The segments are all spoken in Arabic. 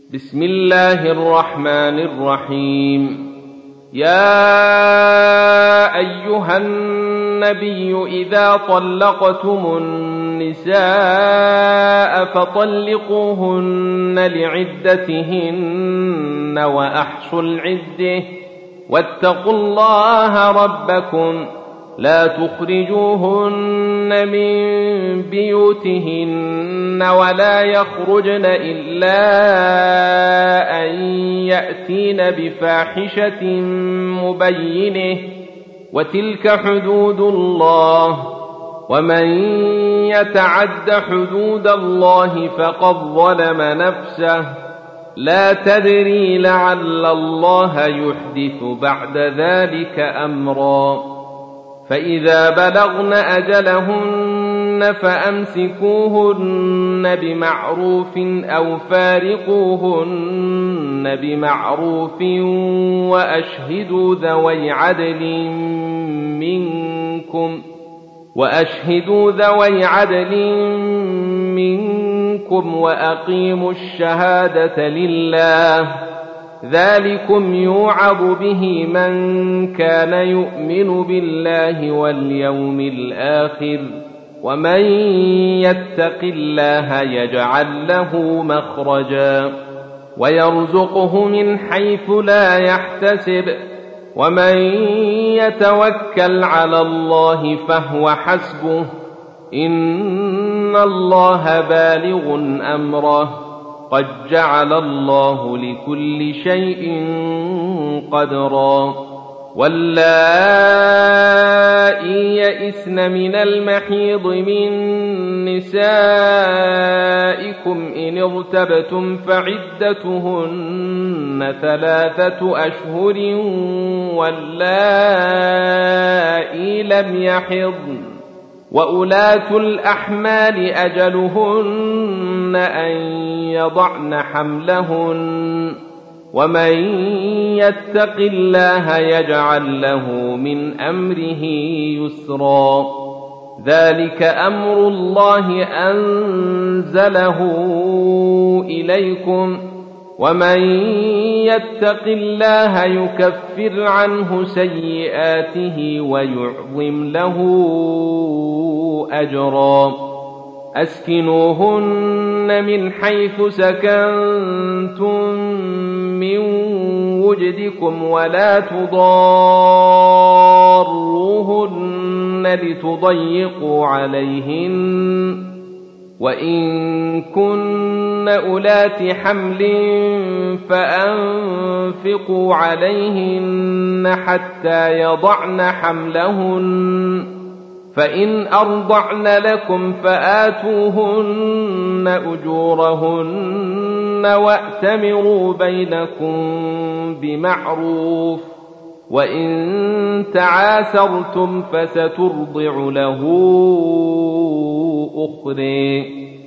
بسم الله الرحمن الرحيم. يا أيها النبي إذا طلقتم النساء فطلقوهن لعدتهن وأحصوا العدة واتقوا الله ربكم لا تخرجوهن من بيوتهن ولا يخرجن إلا أن يأتين بفاحشة مبينة وتلك حدود الله ومن يتعد حدود الله فقد ظلم نفسه لا تدري لعل الله يحدث بعد ذلك أمرا. فإذا بلغن أجلهن فأمسكوهن بمعروف أو فارقوهن بمعروف وأشهدوا ذوي عدل منكم وأقيموا الشهادة لله ذلكم يوعظ به من كان يؤمن بالله واليوم الآخر ومن يتق الله يجعل له مخرجا ويرزقه من حيث لا يحتسب ومن يتوكل على الله فهو حسبه إن الله بالغ أمره قد جعل الله لكل شيء قدرا. واللائي يئسن من المحيض من نسائكم إن ارتبتم فعدتهن 3 أشهر واللائي لم يحضن وأولاة الأحمال أجلهن أن يضعن حملهن ومن يتق الله يجعل له من أمره يسرا. ذلك أمر الله أنزله إليكم ومن يتق الله يكفر عنه سيئاته ويعظم له أجرا. أسكنوهن من حيث سكنتم من وجدكم ولا تضاروهن لتضيقوا عليهن وإن كن أولات حمل فأنفقوا عليهن حتى يضعن حملهن فإن أرضعن لكم فآتوهن أجورهن وأتمروا بينكم بمعروف وإن تعاسرتم فسترضع له أخرى.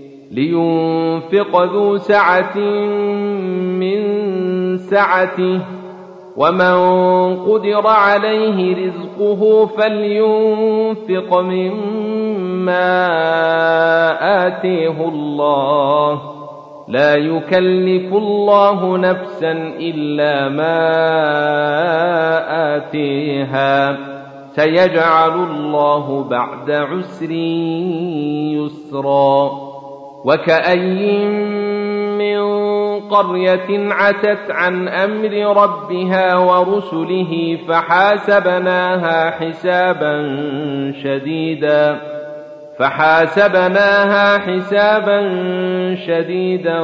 لينفق ذو سعة من سعته ومن قدر عليه رزقه فلينفق مما آتيه الله لا يكلف الله نفسا إلا ما آتيها سيجعل الله بعد عسر يسرا. وكأي من قرية عتت عن أمر ربها ورسله فحاسبناها حسابا شديدا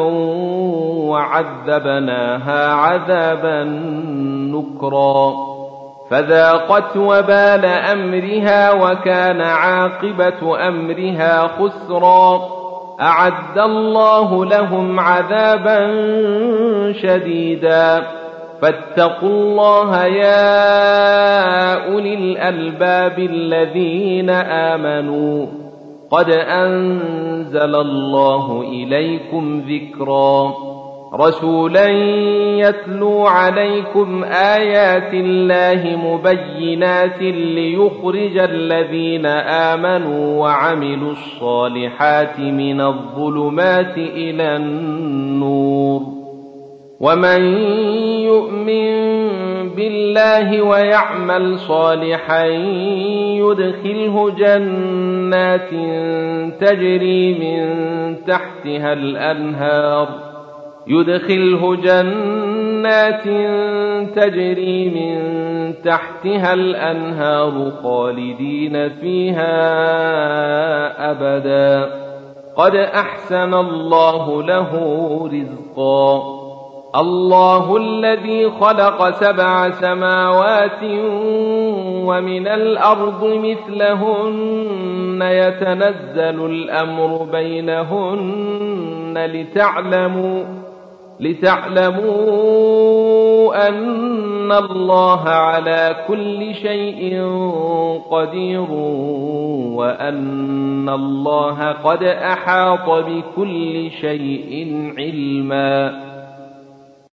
وعذبناها عذابا نكرا فذاقت وبال أمرها وكان عاقبة أمرها خسرا. أعد الله لهم عذابا شديدا فاتقوا الله يا أولي الألباب الذين آمنوا قد أنزل الله إليكم ذكرا. رسولا يتلو عليكم آيات الله مبينات ليخرج الذين آمنوا وعملوا الصالحات من الظلمات إلى النور ومن يؤمن بالله ويعمل صالحا يدخله جنات تجري من تحتها الأنهار خالدين فيها أبدا قد أحسن الله له رزقا الله الذي خلق 7 سماوات ومن الأرض مثلهن يتنزل الأمر بينهن لتعلموا أن الله على كل شيء قدير وأن الله قد أحاط بكل شيء علما